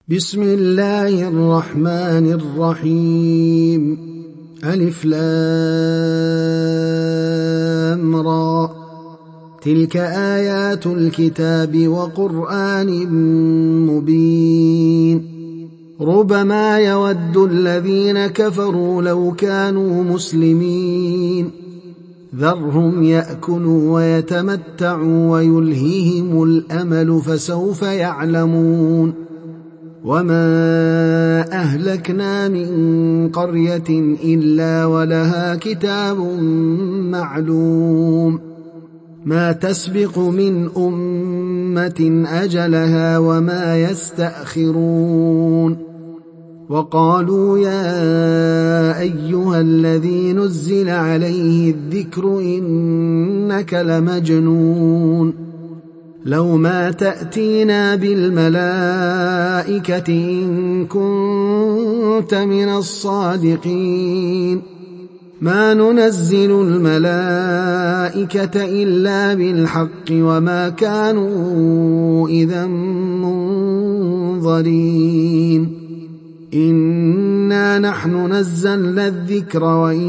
بسم الله الرحمن الرحيم. ألف لام را. تلك آيات الكتاب وقرآن مبين. ربما يود الذين كفروا لو كانوا مسلمين. ذرهم يأكلوا ويتمتعوا ويلههم الأمل فسوف يعلمون. وما أهلكنا من قرية إلا ولها كتاب معلوم. ما تسبق من أمة أجلها وما يستأخرون. وقالوا يا أيها الذي نزل عليه الذكر إنك لمجنون. لو ما تأتينا بالملائكة إن كنت من الصادقين. ما ننزل الملائكة إلا بالحق وما كانوا إذا منظرين. إنا نحن نزلنا الذكر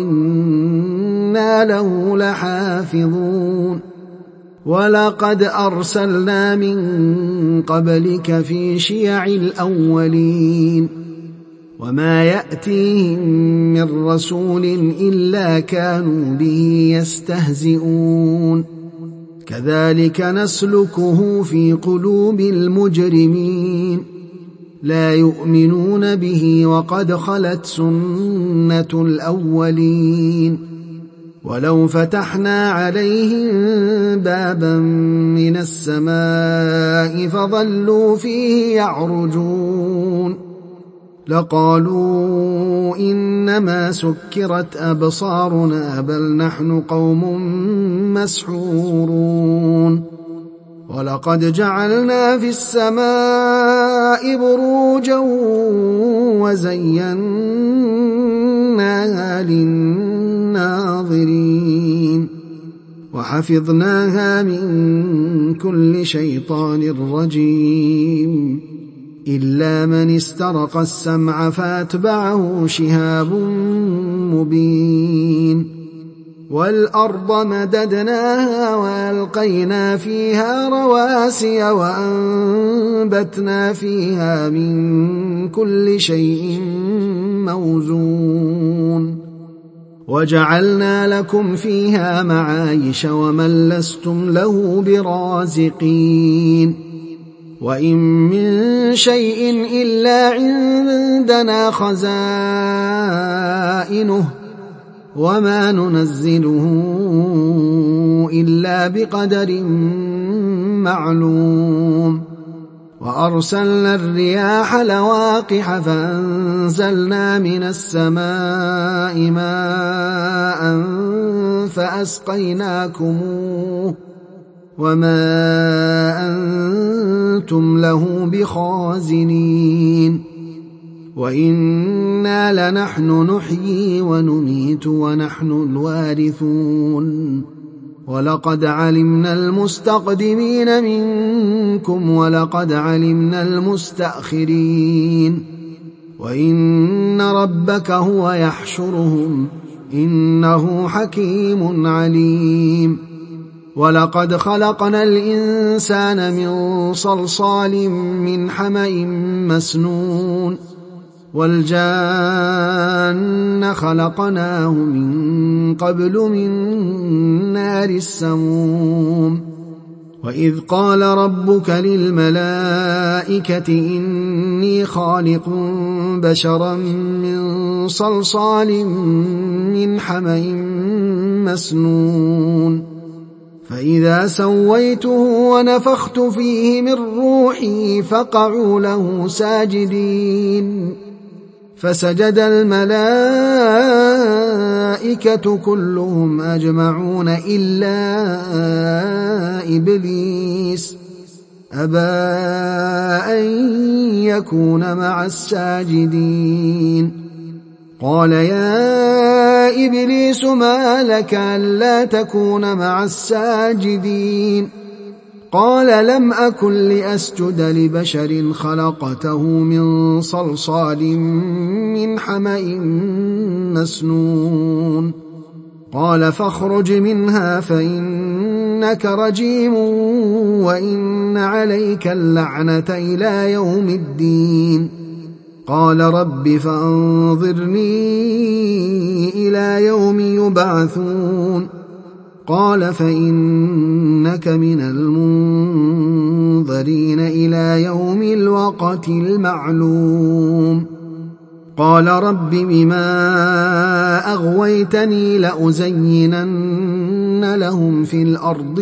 وإنا له لحافظون. ولقد أرسلنا من قبلك في شيع الأولين. وما يأتيهم من رسول إلا كانوا به يستهزئون. كذلك نسلكه في قلوب المجرمين. لا يؤمنون به وقد خلت سنة الأولين. ولو فتحنا عليهم بابا من السماء فظلوا فيه يعرجون لقالوا إنما سكرت أبصارنا بل نحن قوم مسحورون. ولقد جعلنا في السماء بروجا وزيناها للناظرين وحفظناها من كل شيطان رجيم إلا من استرق السمع فاتبعه شهاب مبين. والأرض مددناها وألقينا فيها رواسي وأنبتنا فيها من كل شيء موزون. وجعلنا لكم فيها معايش ومن لستم له برازقين. وإن من شيء إلا عندنا خزائنه وما ننزله إلا بقدر معلوم. وأرسلنا الرياح لواقح فأنزلنا من السماء ماء فأسقيناكموه وما أنتم له بخازنين. وإنا لنحن نحيي ونميت ونحن الوارثون. ولقد علمنا المستقدمين منكم ولقد علمنا المستأخرين. وإن ربك هو يحشرهم إنه حكيم عليم. ولقد خلقنا الإنسان من صلصال من حمأ مسنون. والجان خلقناه من قبل من نار السموم. وإذ قال ربك للملائكة إني خالق بشرا من صلصال من حمأ مسنون. فإذا سويته ونفخت فيه من روحي فقعوا له ساجدين. فسجد الملائكة كلهم أجمعون إلا إبليس أبى أن يكون مع الساجدين. قال يا إبليس ما لك ألا تكون مع الساجدين؟ قال لم أكن لأسجد لبشر خلقته من صلصال من حمأ مسنون قال فاخرج منها فإنك رجيم وإن عليك اللعنة إلى يوم الدين قال رب فأنظرني إلى يوم يبعثون قال فإنك من المنظرين إلى يوم الوقت المعلوم قال رب بما أغويتني لأزينن لهم في الأرض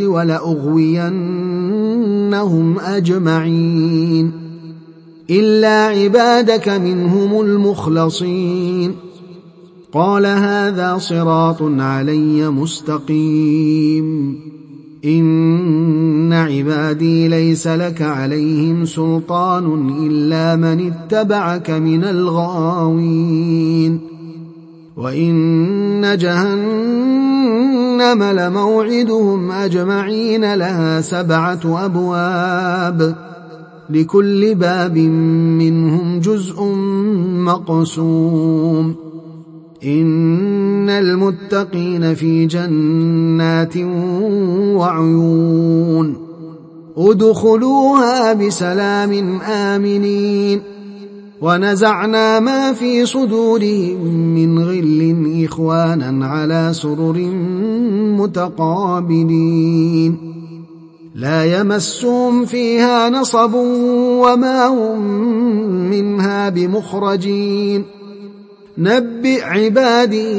ولأغوينهم أجمعين إلا عبادك منهم المخلصين قال هذا صراط علي مستقيم إن عبادي ليس لك عليهم سلطان إلا من اتبعك من الغاوين وإن جهنم لموعدهم أجمعين لها 7 أبواب لكل باب منهم جزء مقسوم إن المتقين في جنات وعيون ادخلوها بسلام آمنين ونزعنا ما في صدورهم من غل إخوانا على سرر متقابلين لا يمسهم فيها نصب وما هم منها بمخرجين نبئ عبادي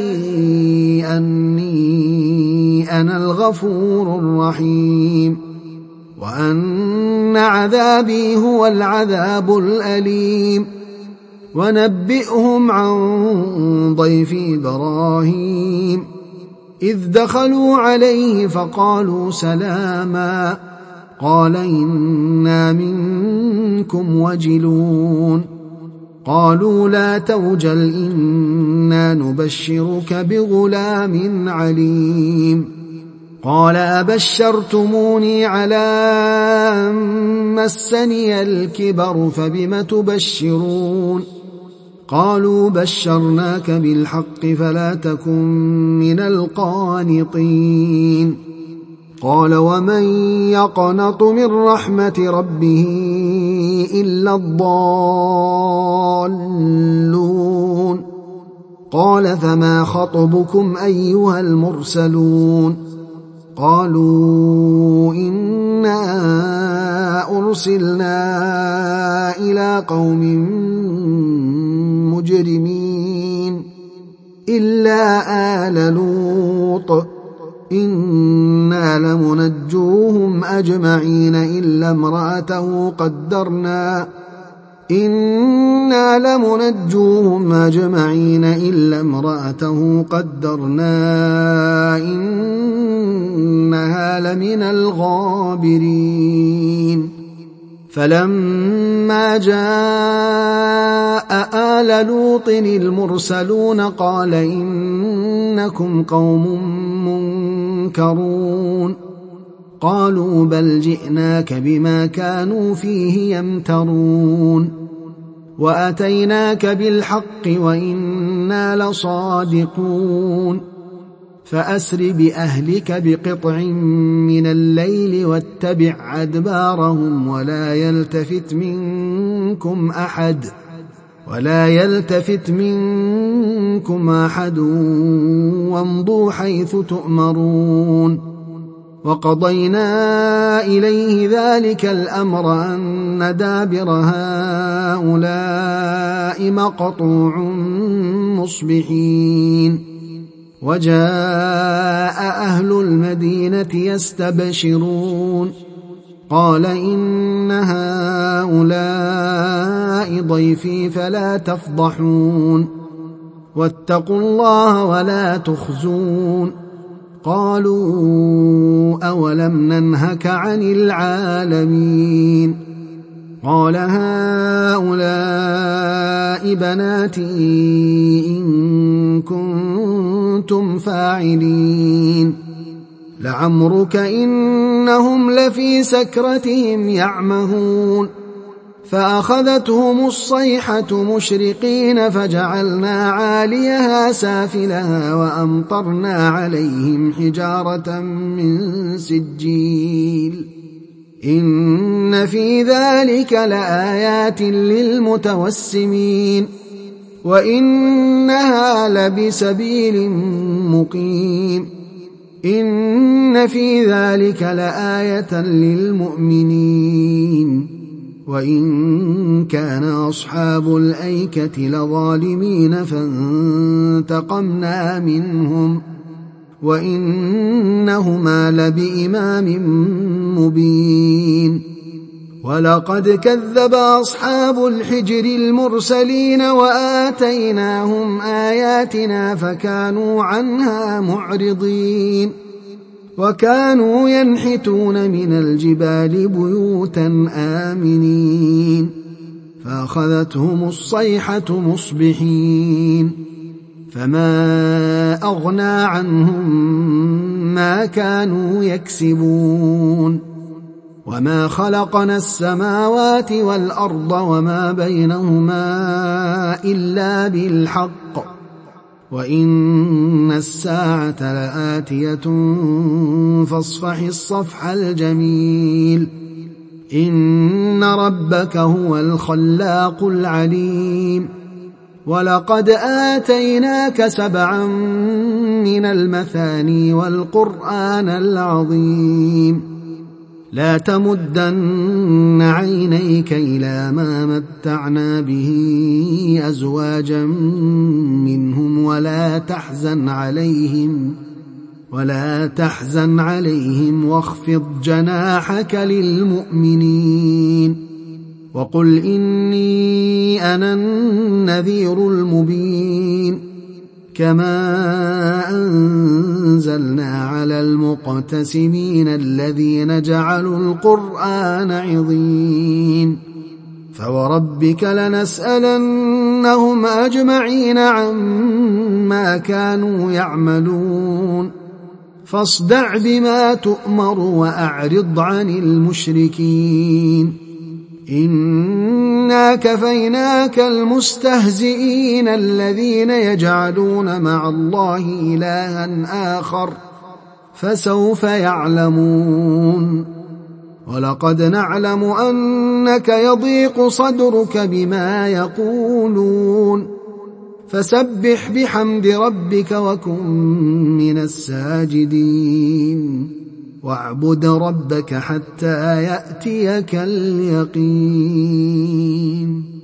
أني أنا الغفور الرحيم وأن عذابي هو العذاب الأليم ونبئهم عن ضيف إبراهيم إذ دخلوا عليه فقالوا سلاما قال إنا منكم وجلون قالوا لا توجل إنا نبشرك بغلام عليم قال أبشرتموني على أن مسني الكبر فبم تبشرون قالوا بشرناك بالحق فلا تكن من القانطين قال ومن يقنط من رحمة ربه إلا الضالون قال فما خطبكم أيها المرسلون قالوا إنا أرسلنا إلى قوم مجرمين إلا آل لوط إنا لمنجوهم أجمعين إلا امرأته قدرنا إنها لمن الغابرين فلما جاء آل لوط المرسلون قال إنكم قوم منكرون قالوا بل جئناك بما كانوا فيه يمترون وأتيناك بالحق وإنا لصادقون فأسر بأهلك بقطع من الليل واتبع أدبارهم ولا يلتفت منكم أحد وامضوا حيث تؤمرون وقضينا إليه ذلك الأمر أن دابر هؤلاء مقطوع مصبحين وجاء أهل المدينة يستبشرون قال إن هؤلاء ضيفي فلا تفضحون واتقوا الله ولا تخزون قالوا أولم ننهك عن العالمين قال هؤلاء بناتي إن كنتم فاعلين لعمرك إنهم إنهم لفي سكرتهم يعمهون فأخذتهم الصيحة مشرقين فجعلنا عاليها سافلها وأمطرنا عليهم حجارة من سجيل إن في ذلك لآيات للمتوسمين وإنها لبسبيل مقيم إن في ذلك لآية للمؤمنين وإن كان أصحاب الأيكة لظالمين فانتقمنا منهم وإنهما لبإمام مبين ولقد كذب أصحاب الحجر المرسلين وآتيناهم آياتنا فكانوا عنها معرضين وكانوا ينحتون من الجبال بيوتا آمنين فأخذتهم الصيحة مصبحين فما أغنى عنهم ما كانوا يكسبون وما خلقنا السماوات والأرض وما بينهما إلا بالحق وإن الساعة لآتية فاصفح الصفح الجميل إن ربك هو الخلاق العليم ولقد آتيناك 7 من المثاني والقرآن العظيم لا تمدن عينيك إلى ما متعنا به أزواجا منهم ولا تحزن عليهم واخفض جناحك للمؤمنين وقل إني أنا النذير المبين كما أنزلنا على المقتسمين الذين جعلوا القرآن عظيم فوربك لنسألنهم أجمعين عما كانوا يعملون فاصدع بما تؤمر وأعرض عن المشركين إنا كفيناك المستهزئين الذين يجعلون مع الله إلها آخر فسوف يعلمون ولقد نعلم أنك يضيق صدرك بما يقولون فسبح بحمد ربك وكن من الساجدين واعبد ربك حتى يأتيك اليقين.